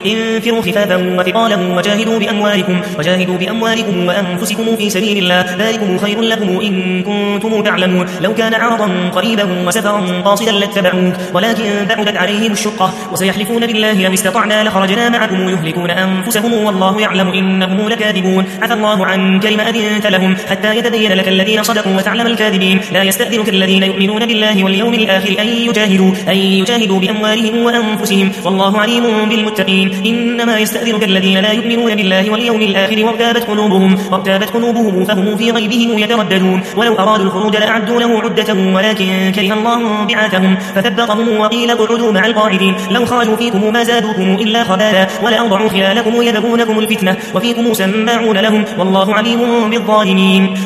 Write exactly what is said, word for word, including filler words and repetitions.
انفروا خفافا وثقالا وجاهدوا بأموالكم وجاهدوا بأموالكم وأنفسكم في سبيل الله ذلكم خير لكم إن كنتم تعلمون لو كان عرضا قريبا وسفرا قاصدا لاتبعوك ولكن بعدت عليهم الشقة وسيحلفون بالله لو استطعنا لخرجنا معكم يهلكون أنفسهم والله يعلم إنهم لكاذبون عفى الله عنك لما أذنت لهم حتى يتبين لك الذين صدقوا وتعلم الكاذبين لا يستأذنك الذين يؤمنون بالله واليوم الآخر أن يجاهدوا, أن يجاهدوا بأموالهم وأنفسهم والله عليم بالمتقين إنما يستأذنك الذين لا يؤمنون بالله واليوم الآخر وارتابت قلوبهم, وارتابت قلوبهم فهم في غيبهم يترددون ولو أرادوا الخروج لأعدوا له عدة ولكن كره الله بعاثهم فثبطهم وقيل اقعدوا مع القاعدين لو خرجوا فيكم ما زادوكم إلا خبالا ولأوضعوا خلالكم يبغونكم الفتنة وفيكم سماعون لهم والله عليم بالظالمين.